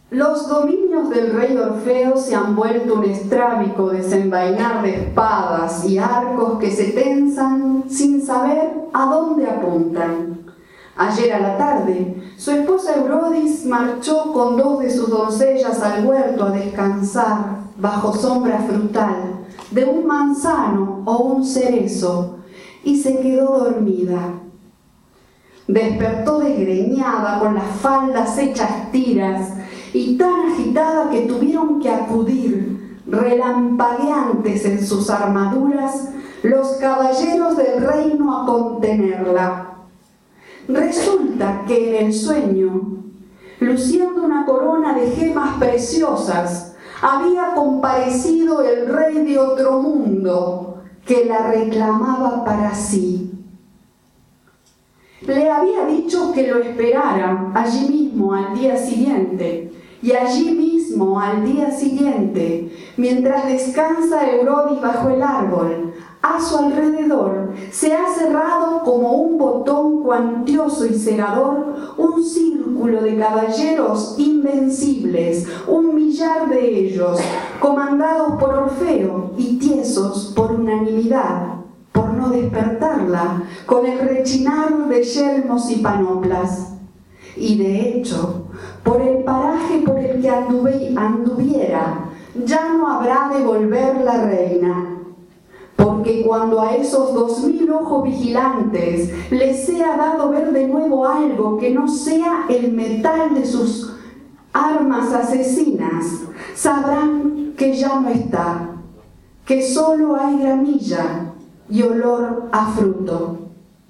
Los dominios del rey Orfeo se han vuelto un estrábico desenvainar de espadas y arcos que se tensan sin saber a dónde apuntan. Ayer a la tarde, su esposa Eurodis marchó con 2 de sus doncellas al huerto a descansar bajo sombra frutal de un manzano o un cerezo y se quedó dormida. Despertó desgreñada con las faldas hechas tiras y tan agitada que tuvieron que acudir, relampagueantes en sus armaduras, los caballeros del reino a contenerla. Resulta que en el sueño, luciendo una corona de gemas preciosas, había comparecido el rey de otro mundo que la reclamaba para sí. Le había dicho que lo esperara allí mismo al día siguiente, y allí mismo al día siguiente, mientras descansa Eurodis bajo el árbol, a su alrededor se ha cerrado como un botón cuantioso y cegador un círculo de caballeros invencibles, 1 millar de ellos, comandados por Orfeo y tiesos por unanimidad, por no despertarla, con el rechinar de yelmos y panoplas. Y de hecho, por el paraje por el que anduviera, ya no habrá de volver la reina. Porque cuando a esos 2000 ojos vigilantes les sea dado ver de nuevo algo que no sea el metal de sus armas asesinas, sabrán que ya no está, que solo hay gramilla y olor a fruto.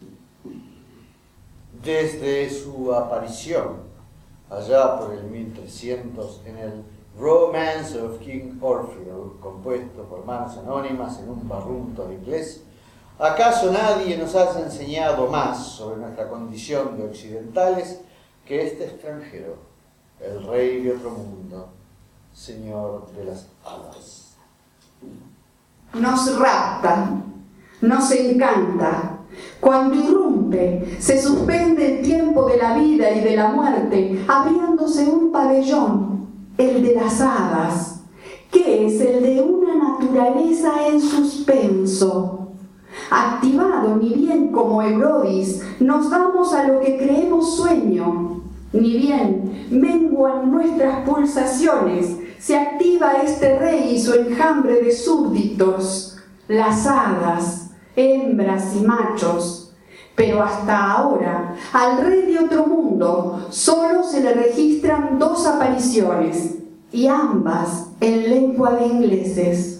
Desde su aparición, allá por el 1300, en el Romance of King Orfeo, compuesto por manos anónimas en un barrunto de inglés, ¿acaso nadie nos haya enseñado más sobre nuestra condición de occidentales que este extranjero, el rey de otro mundo, señor de las hadas? Nos rapta, nos encanta. Cuando irrumpe, se suspende el tiempo de la vida y de la muerte, abriéndose un pabellón, el de las hadas, que es el de una naturaleza en suspenso. Activado ni bien como Eurodis, nos damos a lo que creemos sueño, ni bien menguan nuestras pulsaciones, se activa este rey y su enjambre de súbditos, las hadas, hembras y machos. Pero hasta ahora, al rey de otro mundo solo se le registran 2 apariciones, y ambas en lengua de ingleses.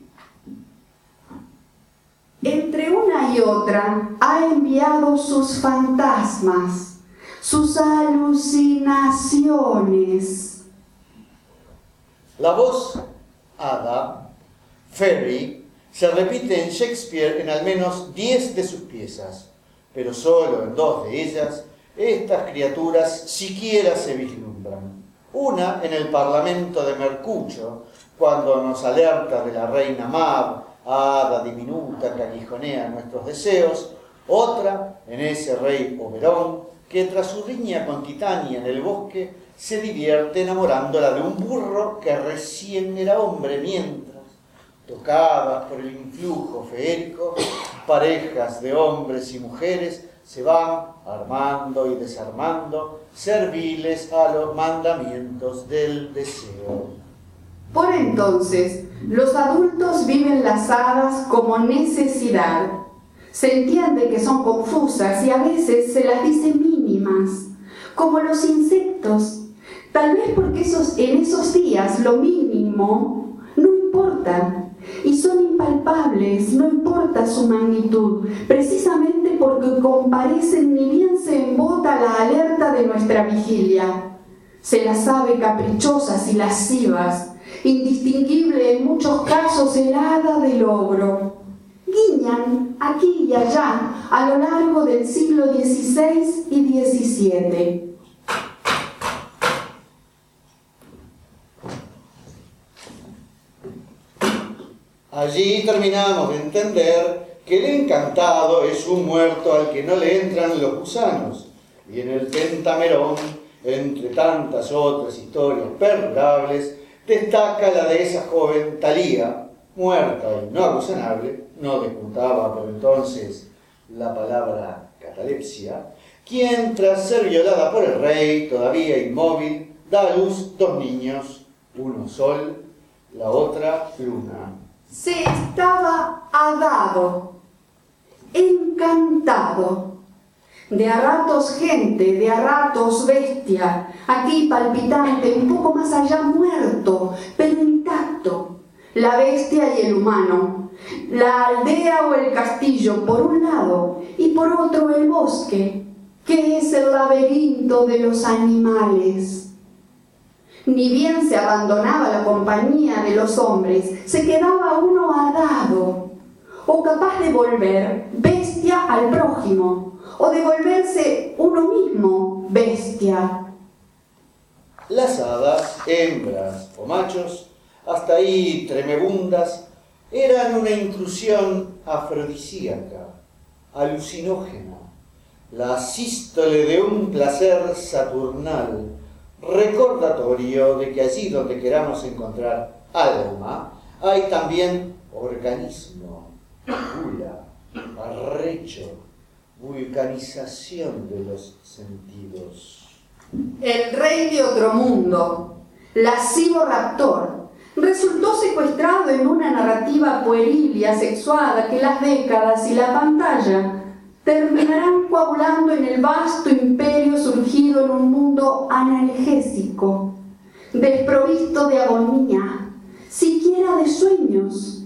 Entre una y otra ha enviado sus fantasmas, sus alucinaciones. La voz hada, fairy, se repite en Shakespeare en al menos 10 de sus piezas, pero solo en 2 de ellas estas criaturas siquiera se vislumbran. Una en el Parlamento de Mercucho, cuando nos alerta de la reina Mab, hada diminuta que aguijonea nuestros deseos. Otra en ese rey Oberón, que tras su riña con Titania en el bosque, se divierte enamorándola de un burro que recién era hombre, mientras, tocadas por el influjo feérico, parejas de hombres y mujeres se van armando y desarmando, serviles a los mandamientos del deseo. Por entonces, los adultos viven las hadas como necesidad. Se entiende que son confusas y a veces se las dice mínimas, como los insectos. Tal vez porque en esos días lo mínimo no importa y son impalpables, no importa su magnitud, precisamente porque comparecen ni bien se embota la alerta de nuestra vigilia. Se las sabe caprichosas y lascivas, indistinguible en muchos casos el hada del ogro. Guiñan aquí y allá a lo largo del siglo XVI y XVII. Allí terminamos de entender que el encantado es un muerto al que no le entran los gusanos, y en el Pentamerón Entre tantas otras historias perdurables, destaca la de esa joven Thalía, muerta y no acusanable, no disputaba por entonces la palabra catalepsia, quien tras ser violada por el rey, todavía inmóvil, da a luz 2 niños, uno sol, la otra luna. Se estaba adado, encantado, de a ratos gente, de a ratos bestia, aquí palpitante, un poco más allá muerto, pero intacto, la bestia y el humano, la aldea o el castillo por un lado y por otro el bosque, que es el laberinto de los animales. Ni bien se abandonaba la compañía de los hombres, se quedaba uno adado, o capaz de volver bestia al prójimo, o de volverse uno mismo bestia. Las hadas, hembras o machos, hasta ahí tremebundas, eran una intrusión afrodisíaca, alucinógena, la sístole de un placer saturnal, recordatorio de que allí donde queramos encontrar alma, hay también organismo, gula, arrecho, vulcanización de los sentidos. El rey de otro mundo, lascivo raptor, resultó secuestrado en una narrativa pueril y asexuada que las décadas y la pantalla terminarán coagulando en el vasto imperio surgido en un mundo analgésico, desprovisto de agonía, siquiera de sueños.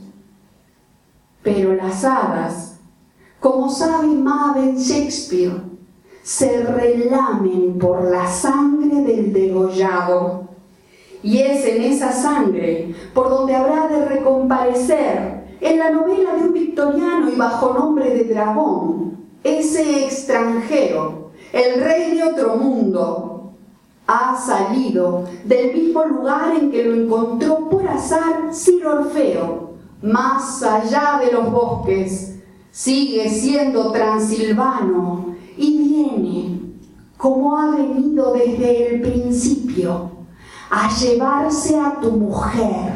Pero las hadas, como sabe Mabel Shakespeare, se relamen por la sangre del degollado. Y es en esa sangre por donde habrá de recomparecer en la novela de un victoriano y bajo nombre de dragón, ese extranjero, el rey de otro mundo, ha salido del mismo lugar en que lo encontró por azar Sir Orfeo, más allá de los bosques. Sigue siendo transilvano y viene, como ha venido desde el principio, a llevarse a tu mujer.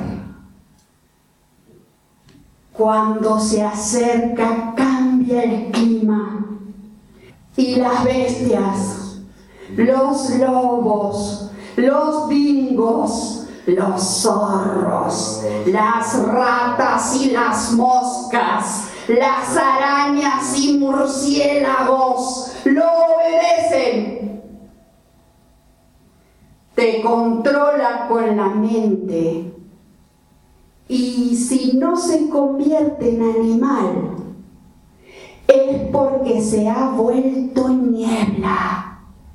Cuando se acerca cambia el clima y las bestias, los lobos, los dingos, los zorros, las ratas y las moscas, las arañas y murciélagos lo obedecen. Te controla con la mente. Y si no se convierte en animal, es porque se ha vuelto niebla.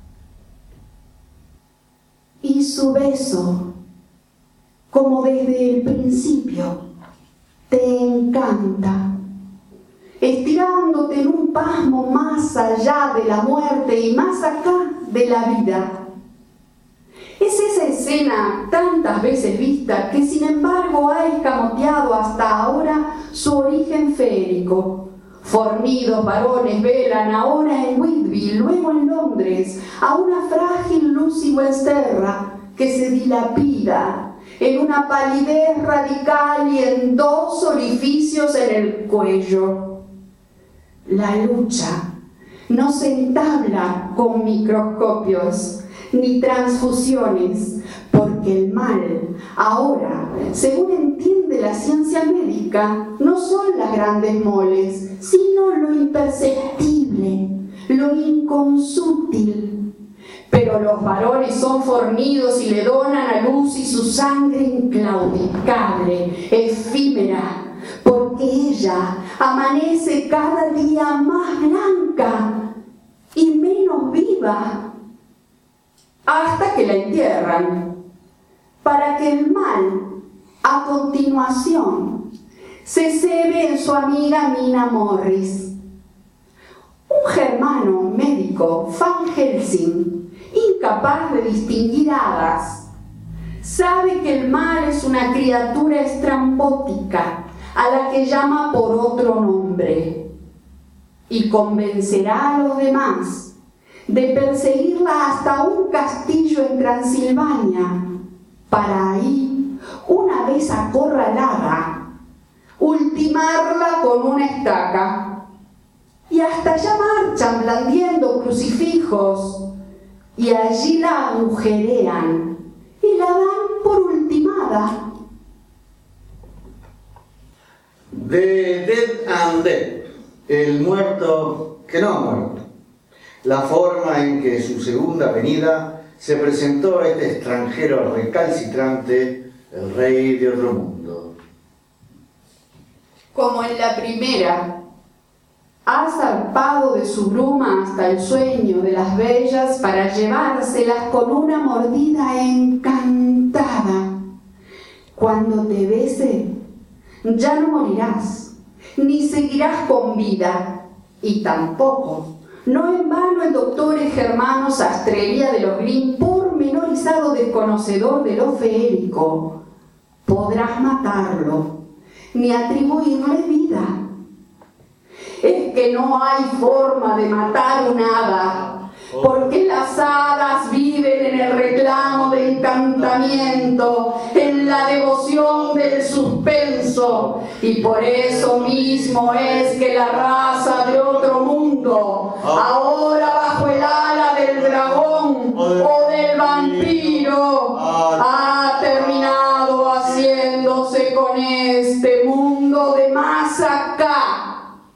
Y su beso, como desde el principio, te encanta, estirándote en un pasmo más allá de la muerte y más acá de la vida. Es esa escena tantas veces vista que sin embargo ha escamoteado hasta ahora su origen férico. Fornidos varones velan ahora en Whitby, luego en Londres, a una frágil Lucy Westenra que se dilapida en una palidez radical y en 2 orificios en el cuello. La lucha no se entabla con microscopios ni transfusiones, porque el mal, ahora, según entiende la ciencia médica, no son las grandes moles, sino lo imperceptible, lo inconsútil. Pero los varones son fornidos y le donan a Lucy su sangre inclaudicable, efímera, porque ella amanece cada día más blanca y menos viva, hasta que la entierran, para que el mal, a continuación, se cebe en su amiga Mina Morris. Un germano médico, Van Helsing, incapaz de distinguir hadas, sabe que el mal es una criatura estrambótica a la que llama por otro nombre, y convencerá a los demás de perseguirla hasta un castillo en Transilvania, para ahí, una vez acorralada, ultimarla con una estaca. Y hasta allá marchan blandiendo crucifijos, y allí la agujerean y la dan por ultimada. The Dead and Dead, el muerto que no ha muerto. La forma en que su segunda venida se presentó a este extranjero recalcitrante, el rey de otro mundo. Como en la primera, ha zarpado de su bruma hasta el sueño de las bellas para llevárselas con una mordida encantada. Cuando te bese, ya no morirás, ni seguirás con vida, y tampoco, no en vano el doctor Germano Sastrería de los Grimm, pormenorizado desconocedor de lo feérico, podrás matarlo, ni atribuirle vida. Es que no hay forma de matar un hada, porque las hadas viven en el reclamo de encantamiento, en la devoción del suspenso, y por eso mismo es que la raza de otro mundo, ahora bajo el ala del dragón o del vampiro, ha terminado haciéndose con este mundo de más acá.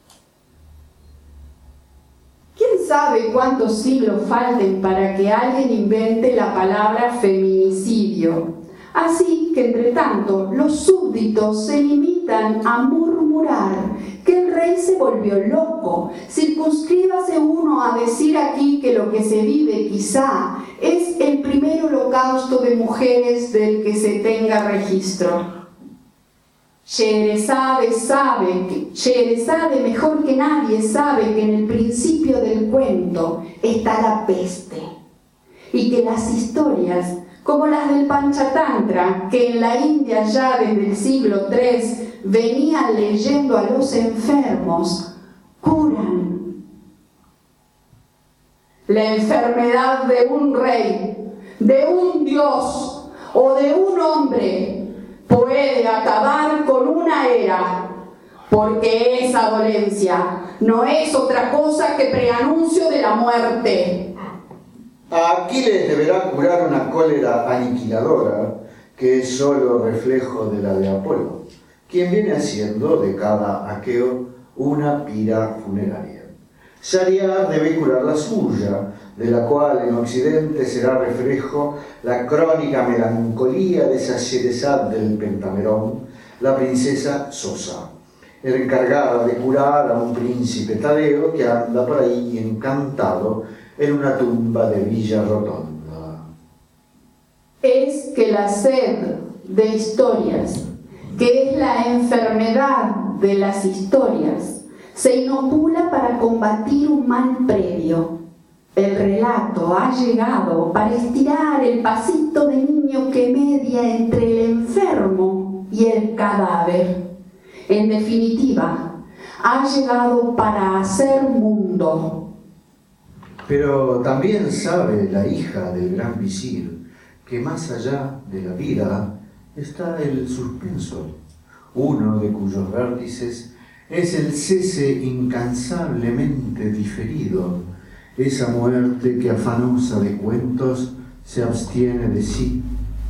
¿Quién sabe cuántos siglos falten para que alguien invente la palabra feminicidio? Así que, entre tanto, los súbditos se limitan a murmurar que el rey se volvió loco. Circunscríbase uno a decir aquí que lo que se vive quizá es el primer holocausto de mujeres del que se tenga registro. Scheherazade mejor que nadie sabe que en el principio del cuento está la peste y que las historias, como las del Panchatantra, que en la India ya desde el siglo III venían leyendo a los enfermos, curan. La enfermedad de un rey, de un dios o de un hombre puede acabar con una era, porque esa dolencia no es otra cosa que preanuncio de la muerte. A Aquiles deberá curar una cólera aniquiladora, que es solo reflejo de la de Apolo, quien viene haciendo de cada aqueo una pira funeraria. Shahryar debe curar la suya, de la cual en Occidente será reflejo la crónica melancolía de esa Scheherazade del Pentamerón, la princesa Sosa, encargada de curar a un príncipe Tadeo que anda por ahí encantado en una tumba de Villa Rotonda. Es que la sed de historias, que es la enfermedad de las historias, se inocula para combatir un mal previo. El relato ha llegado para estirar el pasito de niño que media entre el enfermo y el cadáver. En definitiva, ha llegado para hacer mundo. Pero también sabe la hija del gran visir que más allá de la vida está el suspenso, uno de cuyos vértices es el cese incansablemente diferido, esa muerte que afanosa de cuentos se abstiene de sí.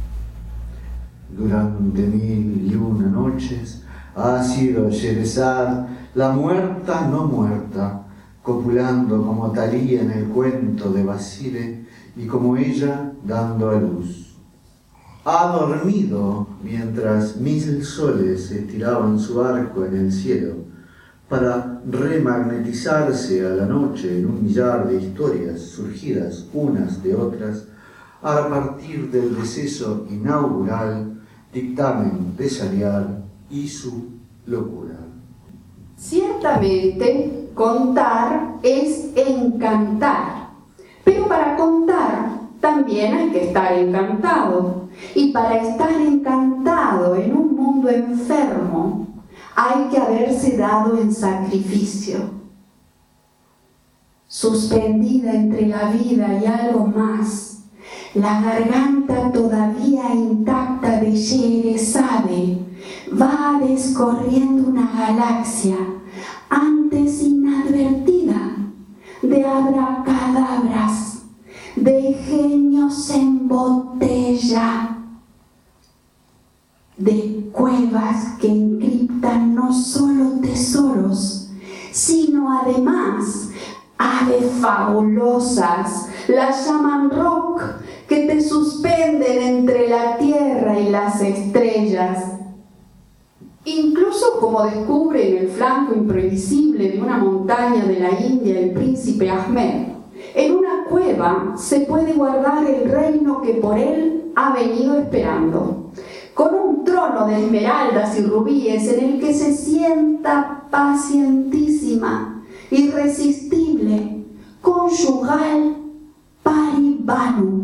Durante 1001 noches ha sido Scheherazade la muerta no muerta, copulando como Thalía en el cuento de Basile y como ella dando a luz. Ha dormido mientras 1000 soles estiraban su arco en el cielo para remagnetizarse a la noche en un millar de historias surgidas unas de otras a partir del deceso inaugural, dictamen de Shahryar y su locura. Ciertamente, contar es encantar, pero para contar también hay que estar encantado, y para estar encantado en un mundo enfermo hay que haberse dado en sacrificio. suspendida entre la vida y algo más, la garganta todavía intacta de Scheherazade va descorriendo una galaxia antes inadvertida de abracadabras, de genios en botella, de cuevas que encriptan no solo tesoros, sino además aves fabulosas, las llaman rock, que te suspenden entre la tierra y las estrellas. Incluso como descubre en el flanco imprevisible de una montaña de la India el príncipe Ahmed, en una cueva se puede guardar el reino que por él ha venido esperando, con un trono de esmeraldas y rubíes en el que se sienta pacientísima, irresistible, conyugal Paribanu,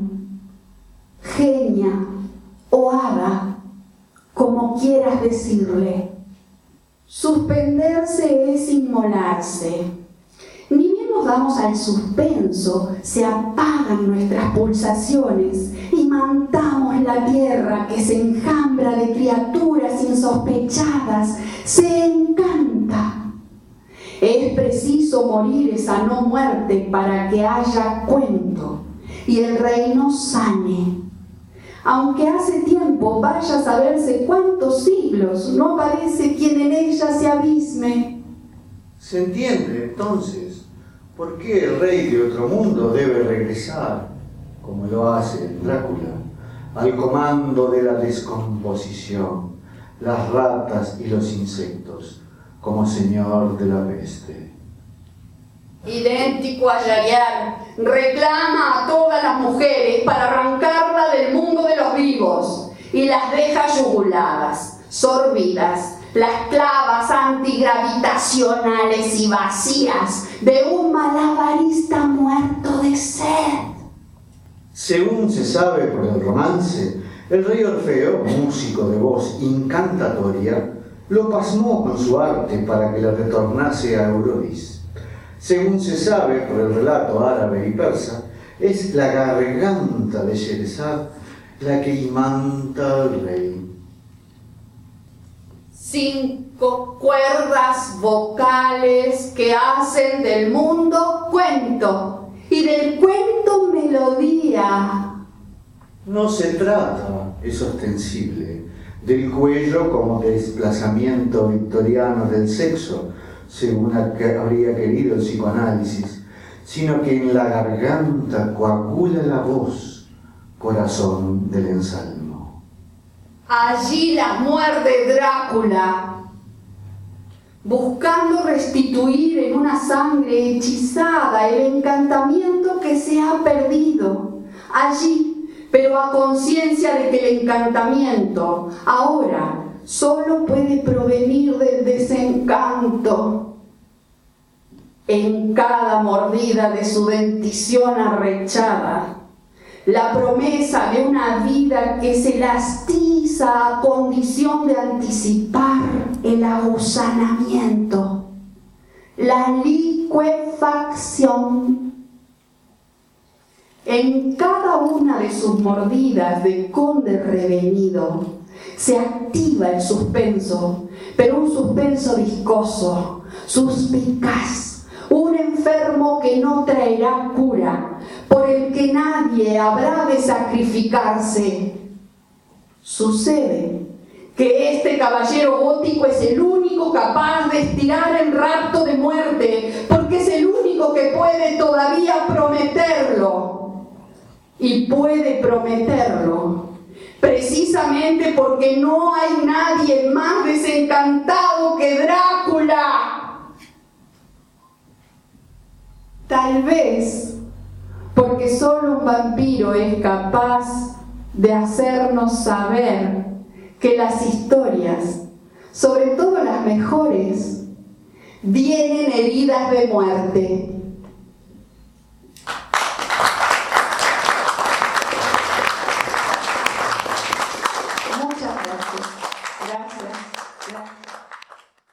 genia o hada, como quieras decirle. Suspenderse es inmolarse. Ni bien nos damos al suspenso, se apagan nuestras pulsaciones y mantamos la tierra que se enjambra de criaturas insospechadas, se encanta. Es preciso morir esa no muerte para que haya cuento y el reino sane. Aunque hace tiempo, vaya a saberse cuántos siglos, no aparece quien en ella se abisme. Se entiende entonces por qué el rey de otro mundo debe regresar, como lo hace Drácula, al comando de la descomposición, las ratas y los insectos, como señor de la peste. Idéntico a Yariar, reclama a todas las mujeres para arrancarla del mundo de los vivos y las deja yuguladas, sorbidas, las clavas antigravitacionales y vacías de un malabarista muerto de sed. Según se sabe por el romance, el rey Orfeo, músico de voz incantatoria, lo pasmó con su arte para que la retornase a Eurodis. Según se sabe por el relato árabe y persa, es la garganta de Scheherazade la que imanta al rey. 5 cuerdas vocales que hacen del mundo cuento y del cuento melodía. No se trata, es ostensible, del cuello como desplazamiento victoriano del sexo, según habría querido el psicoanálisis, sino que en la garganta coagula la voz, corazón del ensalmo. Allí las muerde Drácula, buscando restituir en una sangre hechizada el encantamiento que se ha perdido. Allí, pero a conciencia de que el encantamiento ahora solo puede provenir del desencanto. En cada mordida de su dentición arrechada, la promesa de una vida que se lastiza a condición de anticipar el agusanamiento, la licuefacción. En cada una de sus mordidas de conde revenido se activa el suspenso, pero un suspenso viscoso, suspicaz, un enfermo que no traerá cura, por el que nadie habrá de sacrificarse. Sucede que este caballero gótico es el único capaz de estirar el rapto de muerte, porque es el único que puede todavía prometerlo. Y puede prometerlo precisamente porque no hay nadie más desencantado que Drácula. Tal vez porque solo un vampiro es capaz de hacernos saber que las historias, sobre todo las mejores, vienen heridas de muerte.